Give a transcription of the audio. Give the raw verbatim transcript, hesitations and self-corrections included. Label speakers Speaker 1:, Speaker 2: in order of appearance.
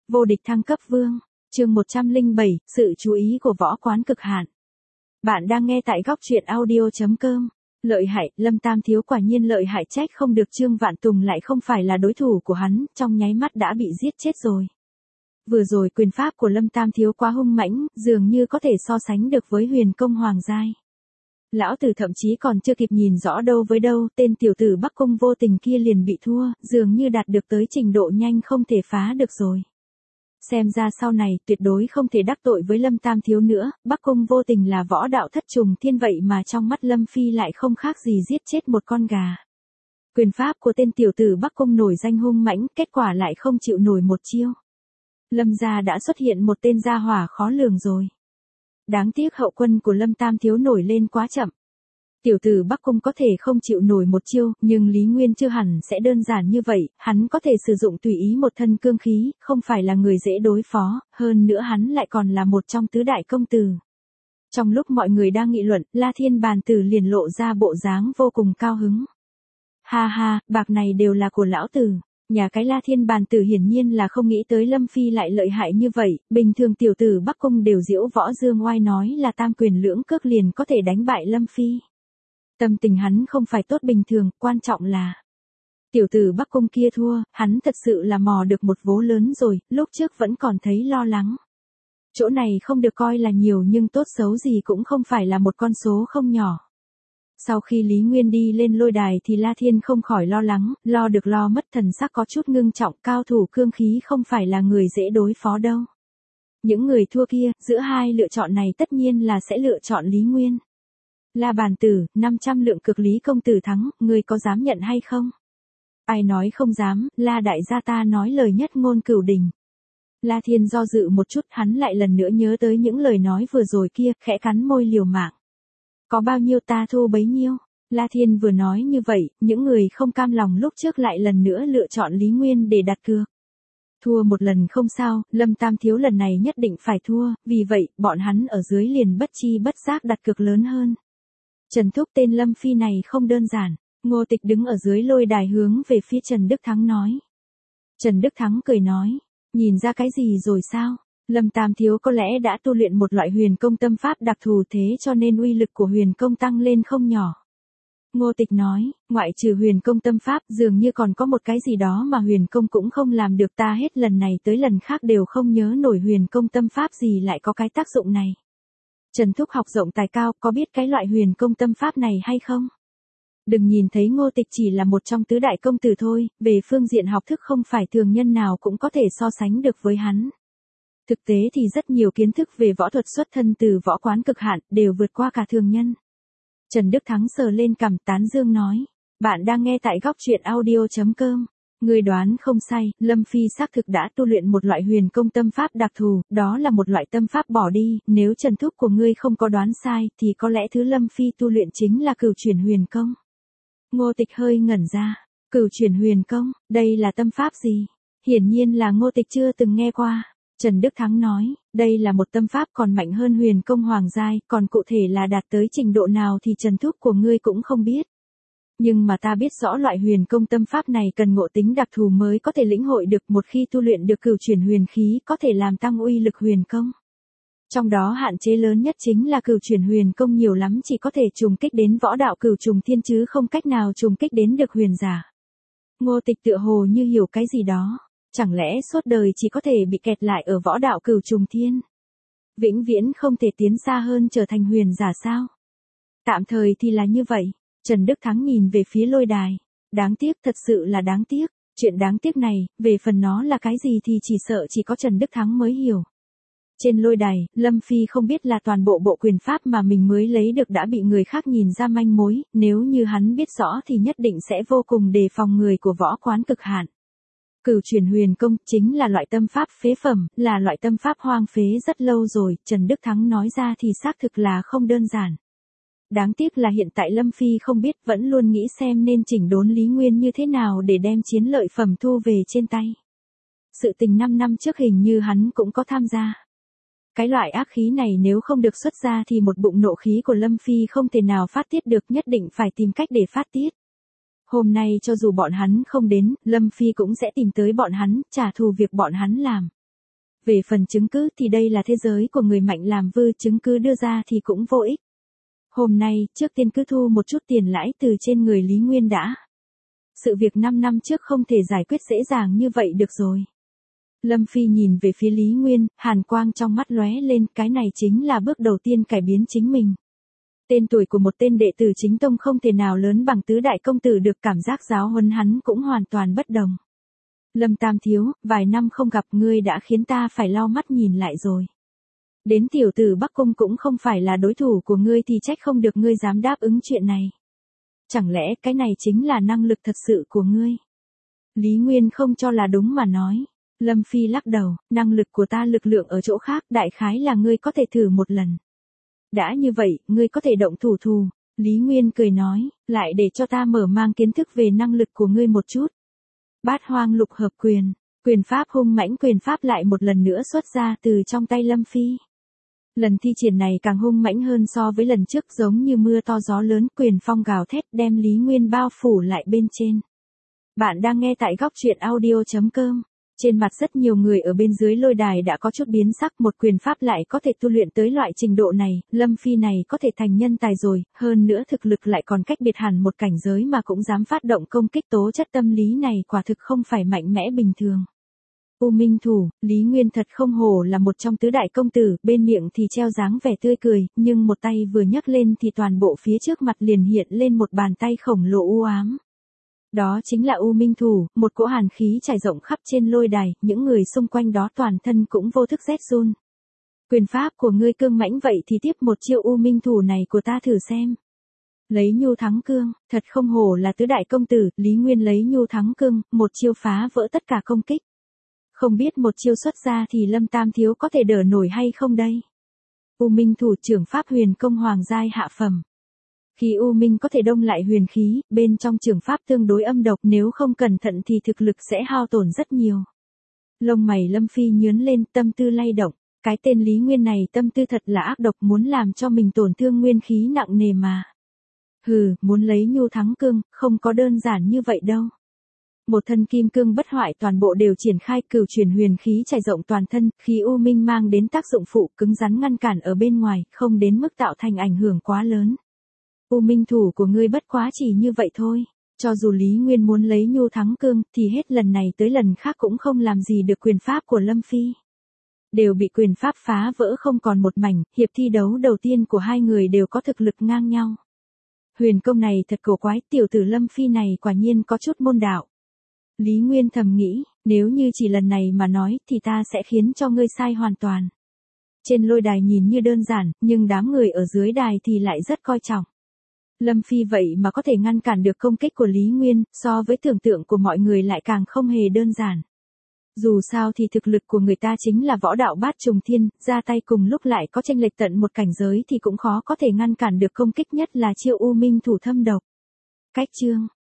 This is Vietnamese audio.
Speaker 1: Vô địch thăng cấp vương, chương một trăm lẻ bảy, sự chú ý của võ quán cực hạn. Bạn đang nghe tại góc truyện audio chấm com. Lợi hại, Lâm Tam Thiếu quả nhiên lợi hại, trách không được Trương Vạn Tùng lại không phải là đối thủ của hắn, trong nháy mắt đã bị giết chết rồi. Vừa rồi quyền pháp của Lâm Tam Thiếu quá hung mãnh, dường như có thể so sánh được với huyền công hoàng giai. Lão tử thậm chí còn chưa kịp nhìn rõ đâu với đâu, tên tiểu tử Bắc Cung vô tình kia liền bị thua, dường như đạt được tới trình độ nhanh không thể phá được rồi. Xem ra sau này tuyệt đối không thể đắc tội với Lâm Tam Thiếu nữa, Bắc Cung vô tình là võ đạo thất trùng thiên vậy mà trong mắt Lâm Phi lại không khác gì giết chết một con gà. Quyền pháp của tên tiểu tử Bắc Cung nổi danh hung mãnh, kết quả lại không chịu nổi một chiêu. Lâm gia đã xuất hiện một tên gia hỏa khó lường rồi. Đáng tiếc hậu quân của Lâm Tam Thiếu nổi lên quá chậm. Tiểu tử Bắc Cung có thể không chịu nổi một chiêu, nhưng Lý Nguyên chưa hẳn sẽ đơn giản như vậy, hắn có thể sử dụng tùy ý một thân cương khí, không phải là người dễ đối phó, hơn nữa hắn lại còn là một trong tứ đại công tử. Trong lúc mọi người đang nghị luận, La Thiên Bàn Tử liền lộ ra bộ dáng vô cùng cao hứng. Ha ha, bạc này đều là của lão tử. Nhà cái La Thiên Bàn Tử hiển nhiên là không nghĩ tới Lâm Phi lại lợi hại như vậy, bình thường tiểu tử Bắc Cung đều diễu võ dương oai nói là tam quyền lưỡng cước liền có thể đánh bại Lâm Phi. Tâm tình hắn không phải tốt bình thường, quan trọng là tiểu tử Bắc Cung kia thua, hắn thật sự là mò được một vố lớn rồi, lúc trước vẫn còn thấy lo lắng. Chỗ này không được coi là nhiều nhưng tốt xấu gì cũng không phải là một con số không nhỏ. Sau khi Lý Nguyên đi lên lôi đài thì La Thiên không khỏi lo lắng, lo được lo mất, thần sắc có chút ngưng trọng, cao thủ cương khí không phải là người dễ đối phó đâu. Những người thua kia, giữa hai lựa chọn này tất nhiên là sẽ lựa chọn Lý Nguyên. La Bàn Tử, năm trăm lượng cực Lý công tử thắng, ngươi có dám nhận hay không? Ai nói không dám, La đại gia ta nói lời nhất ngôn cửu đình. La Thiên do dự một chút, hắn lại lần nữa nhớ tới những lời nói vừa rồi kia, khẽ cắn môi liều mạng. Có bao nhiêu ta thu bấy nhiêu. La Thiên vừa nói như vậy, những người không cam lòng lúc trước lại lần nữa lựa chọn Lý Nguyên để đặt cược. Thua một lần không sao, Lâm Tam Thiếu lần này nhất định phải thua, vì vậy, bọn hắn ở dưới liền bất chi bất giác đặt cược lớn hơn. Trần Thúc, tên Lâm Phi này không đơn giản. Ngô Tịch đứng ở dưới lôi đài hướng về phía Trần Đức Thắng nói. Trần Đức Thắng cười nói, nhìn ra cái gì rồi sao? Lâm Tam Thiếu có lẽ đã tu luyện một loại huyền công tâm pháp đặc thù, thế cho nên uy lực của huyền công tăng lên không nhỏ. Ngô Tịch nói, ngoại trừ huyền công tâm pháp dường như còn có một cái gì đó mà huyền công cũng không làm được, ta hết lần này tới lần khác đều không nhớ nổi huyền công tâm pháp gì lại có cái tác dụng này. Trần Thúc học rộng tài cao, có biết cái loại huyền công tâm pháp này hay không? Đừng nhìn thấy Ngô Tịch chỉ là một trong tứ đại công tử thôi, về phương diện học thức không phải thường nhân nào cũng có thể so sánh được với hắn. Thực tế thì rất nhiều kiến thức về võ thuật xuất thân từ võ quán cực hạn, đều vượt qua cả thường nhân. Trần Đức Thắng sờ lên cằm tán dương nói, bạn đang nghe tại góc truyện audio chấm com. Người đoán không sai, Lâm Phi xác thực đã tu luyện một loại huyền công tâm pháp đặc thù, đó là một loại tâm pháp bỏ đi, nếu Trần Thúc của ngươi không có đoán sai, thì có lẽ thứ Lâm Phi tu luyện chính là cửu chuyển huyền công. Ngô Tịch hơi ngẩn ra, cửu chuyển huyền công, đây là tâm pháp gì? Hiển nhiên là Ngô Tịch chưa từng nghe qua. Trần Đức Thắng nói, đây là một tâm pháp còn mạnh hơn huyền công hoàng giai, còn cụ thể là đạt tới trình độ nào thì Trần Thúc của ngươi cũng không biết. Nhưng mà ta biết rõ loại huyền công tâm pháp này cần ngộ tính đặc thù mới có thể lĩnh hội được, một khi tu luyện được cửu chuyển huyền khí có thể làm tăng uy lực huyền công. Trong đó hạn chế lớn nhất chính là cửu chuyển huyền công nhiều lắm chỉ có thể trùng kích đến võ đạo cửu trùng thiên chứ không cách nào trùng kích đến được huyền giả. Ngô Tịch tựa hồ như hiểu cái gì đó. Chẳng lẽ suốt đời chỉ có thể bị kẹt lại ở võ đạo cửu trùng thiên? Vĩnh viễn không thể tiến xa hơn trở thành huyền giả sao? Tạm thời thì là như vậy. Trần Đức Thắng nhìn về phía lôi đài. Đáng tiếc, thật sự là đáng tiếc. Chuyện đáng tiếc này, về phần nó là cái gì thì chỉ sợ chỉ có Trần Đức Thắng mới hiểu. Trên lôi đài, Lâm Phi không biết là toàn bộ bộ quyền pháp mà mình mới lấy được đã bị người khác nhìn ra manh mối, nếu như hắn biết rõ thì nhất định sẽ vô cùng đề phòng người của võ quán cực hạn. Cửu chuyển huyền công chính là loại tâm pháp phế phẩm, là loại tâm pháp hoang phế rất lâu rồi, Trần Đức Thắng nói ra thì xác thực là không đơn giản. Đáng tiếc là hiện tại Lâm Phi không biết, vẫn luôn nghĩ xem nên chỉnh đốn Lý Nguyên như thế nào để đem chiến lợi phẩm thu về trên tay. Sự tình năm năm trước hình như hắn cũng có tham gia. Cái loại ác khí này nếu không được xuất ra thì một bụng nộ khí của Lâm Phi không thể nào phát tiết được, nhất định phải tìm cách để phát tiết. Hôm nay cho dù bọn hắn không đến, Lâm Phi cũng sẽ tìm tới bọn hắn, trả thù việc bọn hắn làm. Về phần chứng cứ thì đây là thế giới của người mạnh làm vư, chứng cứ đưa ra thì cũng vô ích. Hôm nay, trước tiên cứ thu một chút tiền lãi từ trên người Lý Nguyên đã. Sự việc năm năm trước không thể giải quyết dễ dàng như vậy được rồi. Lâm Phi nhìn về phía Lý Nguyên, hàn quang trong mắt lóe lên, cái này chính là bước đầu tiên cải biến chính mình. Tên tuổi của một tên đệ tử chính tông không thể nào lớn bằng tứ đại công tử được, cảm giác giáo huấn hắn cũng hoàn toàn bất đồng. Lâm Tam Thiếu, vài năm không gặp ngươi đã khiến ta phải lau mắt nhìn lại rồi. Đến tiểu tử Bắc Cung cũng không phải là đối thủ của ngươi thì trách không được ngươi dám đáp ứng chuyện này. Chẳng lẽ cái này chính là năng lực thật sự của ngươi? Lý Nguyên không cho là đúng mà nói. Lâm Phi lắc đầu, năng lực của ta lực lượng ở chỗ khác, đại khái là ngươi có thể thử một lần. Đã như vậy, ngươi có thể động thủ thù. Lý Nguyên cười nói, lại để cho ta mở mang kiến thức về năng lực của ngươi một chút. Bát hoang lục hợp quyền, quyền pháp hung mãnh, quyền pháp lại một lần nữa xuất ra từ trong tay Lâm Phi. Lần thi triển này càng hung mãnh hơn so với lần trước, giống như mưa to gió lớn, quyền phong gào thét đem Lý Nguyên bao phủ lại bên trên. Bạn đang nghe tại góc truyện audio chấm com. Trên mặt rất nhiều người ở bên dưới lôi đài đã có chút biến sắc, một quyền pháp lại có thể tu luyện tới loại trình độ này, Lâm Phi này có thể thành nhân tài rồi, hơn nữa thực lực lại còn cách biệt hẳn một cảnh giới mà cũng dám phát động công kích, tố chất tâm lý này quả thực không phải mạnh mẽ bình thường. U Minh Thủ, Lý Nguyên thật không hổ là một trong tứ đại công tử, bên miệng thì treo dáng vẻ tươi cười, nhưng một tay vừa nhấc lên thì toàn bộ phía trước mặt liền hiện lên một bàn tay khổng lồ u ám. Đó chính là U Minh Thủ, một cỗ hàn khí trải rộng khắp trên lôi đài, những người xung quanh đó toàn thân cũng vô thức rét run. Quyền pháp của ngươi cương mãnh vậy thì tiếp một chiêu U Minh Thủ này của ta thử xem. Lấy nhu thắng cương, thật không hổ là tứ đại công tử, Lý Nguyên lấy nhu thắng cương, một chiêu phá vỡ tất cả công kích. Không biết một chiêu xuất ra thì Lâm Tam Thiếu có thể đỡ nổi hay không đây? U Minh Thủ trưởng pháp huyền công hoàng giai hạ phẩm. Khí U Minh có thể đông lại huyền khí, bên trong trường pháp tương đối âm độc, nếu không cẩn thận thì thực lực sẽ hao tổn rất nhiều. Lông mày Lâm Phi nhướn lên, tâm tư lay động, cái tên Lý Nguyên này tâm tư thật là ác độc, muốn làm cho mình tổn thương nguyên khí nặng nề mà. Hừ, muốn lấy nhu thắng cương, không có đơn giản như vậy đâu. Một thân kim cương bất hoại toàn bộ đều triển khai, cửu chuyển huyền khí trải rộng toàn thân, khí U Minh mang đến tác dụng phụ cứng rắn ngăn cản ở bên ngoài, không đến mức tạo thành ảnh hưởng quá lớn. U Minh Thủ của ngươi bất quá chỉ như vậy thôi, cho dù Lý Nguyên muốn lấy nhu thắng cương thì hết lần này tới lần khác cũng không làm gì được quyền pháp của Lâm Phi. Đều bị quyền pháp phá vỡ không còn một mảnh, hiệp thi đấu đầu tiên của hai người đều có thực lực ngang nhau. Huyền công này thật cổ quái, tiểu tử Lâm Phi này quả nhiên có chút môn đạo. Lý Nguyên thầm nghĩ, nếu như chỉ lần này mà nói thì ta sẽ khiến cho ngươi sai hoàn toàn. Trên lôi đài nhìn như đơn giản, nhưng đám người ở dưới đài thì lại rất coi trọng. Lâm Phi vậy mà có thể ngăn cản được công kích của Lý Nguyên, so với tưởng tượng của mọi người lại càng không hề đơn giản. Dù sao thì thực lực của người ta chính là võ đạo bát trùng thiên, ra tay cùng lúc lại có chênh lệch tận một cảnh giới thì cũng khó có thể ngăn cản được công kích, nhất là chiêu U Minh Thủ thâm độc. Cách chương,